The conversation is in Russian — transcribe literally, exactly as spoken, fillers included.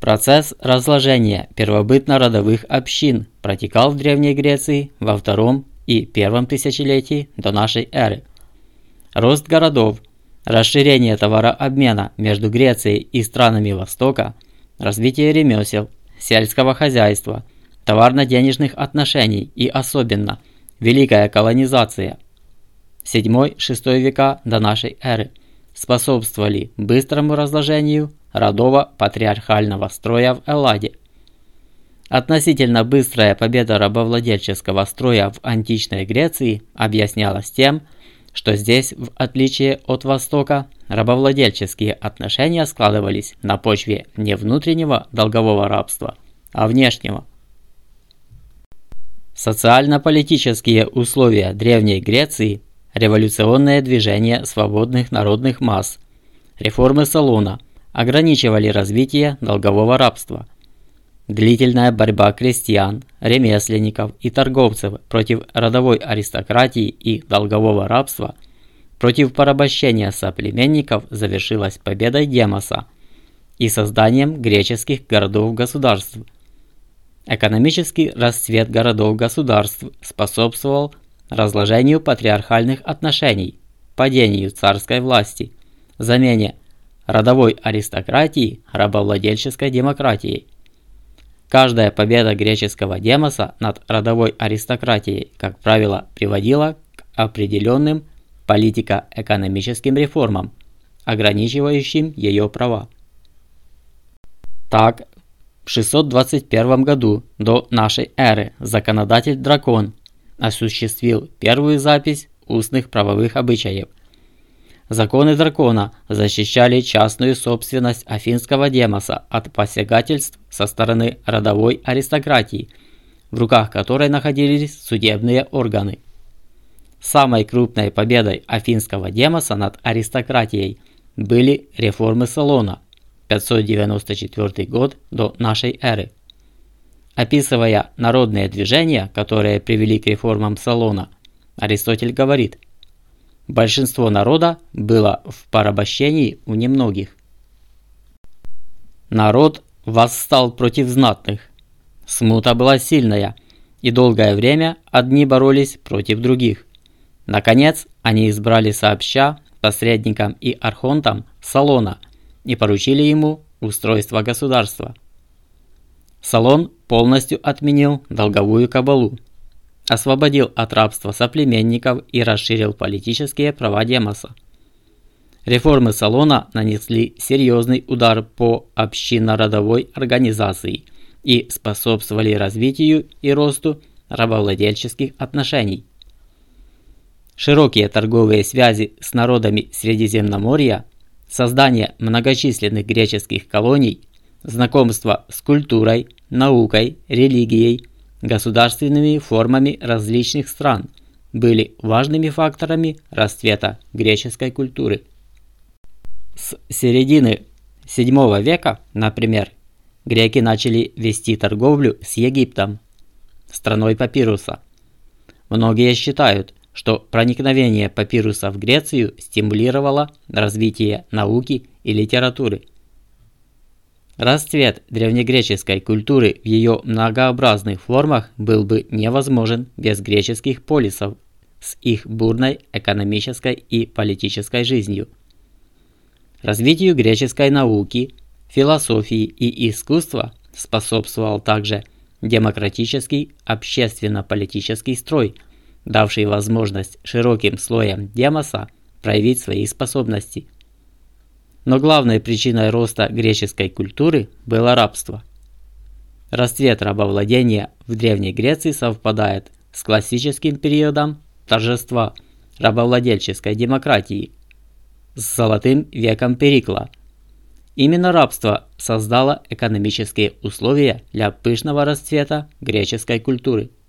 Процесс разложения первобытно-родовых общин протекал в Древней Греции во втором и первом тысячелетии до нашей эры. Рост городов, расширение товарообмена между Грецией и странами Востока, развитие ремесел, сельского хозяйства, товарно-денежных отношений и особенно великая колонизация седьмой-шестой века до нашей эры способствовали быстрому разложению родово-патриархального строя в Элладе. Относительно быстрая победа рабовладельческого строя в античной Греции объяснялась тем, что здесь, в отличие от Востока, рабовладельческие отношения складывались на почве не внутреннего долгового рабства, а внешнего. Социально-политические условия Древней Греции, революционное движение свободных народных масс, реформы Солона ограничивали развитие долгового рабства. Длительная борьба крестьян, ремесленников и торговцев против родовой аристократии и долгового рабства, против порабощения соплеменников завершилась победой Демоса и созданием греческих городов-государств. Экономический расцвет городов-государств способствовал разложению патриархальных отношений, падению царской власти, замене родовой аристократии рабовладельческой демократией. Каждая победа греческого демоса над родовой аристократией, как правило, приводила к определенным политико-экономическим реформам, ограничивающим ее права. Так, в шестьсот двадцать первом году до нашей эры законодатель Дракон осуществил первую запись устных правовых обычаев. Законы Дракона защищали частную собственность афинского демоса от посягательств со стороны родовой аристократии, в руках которой находились судебные органы. Самой крупной победой афинского демоса над аристократией были реформы Солона, пятьсот девяносто четвёртый год до нашей эры. Описывая народные движения, которые привели к реформам Солона, Аристотель говорит: большинство народа было в порабощении у немногих. Народ восстал против знатных. Смута была сильная, и долгое время одни боролись против других. Наконец, они избрали сообща посредником и архонтом Солона и поручили ему устройство государства. Солон полностью отменил долговую кабалу, освободил от рабства соплеменников и расширил политические права демоса. Реформы Солона нанесли серьезный удар по общинно-родовой организации и способствовали развитию и росту рабовладельческих отношений. Широкие торговые связи с народами Средиземноморья, создание многочисленных греческих колоний, знакомство с культурой, наукой, религией, государственными формами различных стран были важными факторами расцвета греческой культуры. С середины седьмого века, например, греки начали вести торговлю с Египтом, страной папируса. Многие считают, что проникновение папируса в Грецию стимулировало развитие науки и литературы. Расцвет древнегреческой культуры в ее многообразных формах был бы невозможен без греческих полисов с их бурной экономической и политической жизнью. Развитию греческой науки, философии и искусства способствовал также демократический общественно-политический строй, давший возможность широким слоям демоса проявить свои способности. Но главной причиной роста греческой культуры было рабство. Расцвет рабовладения в Древней Греции совпадает с классическим периодом торжества рабовладельческой демократии, с золотым веком Перикла. Именно рабство создало экономические условия для пышного расцвета греческой культуры.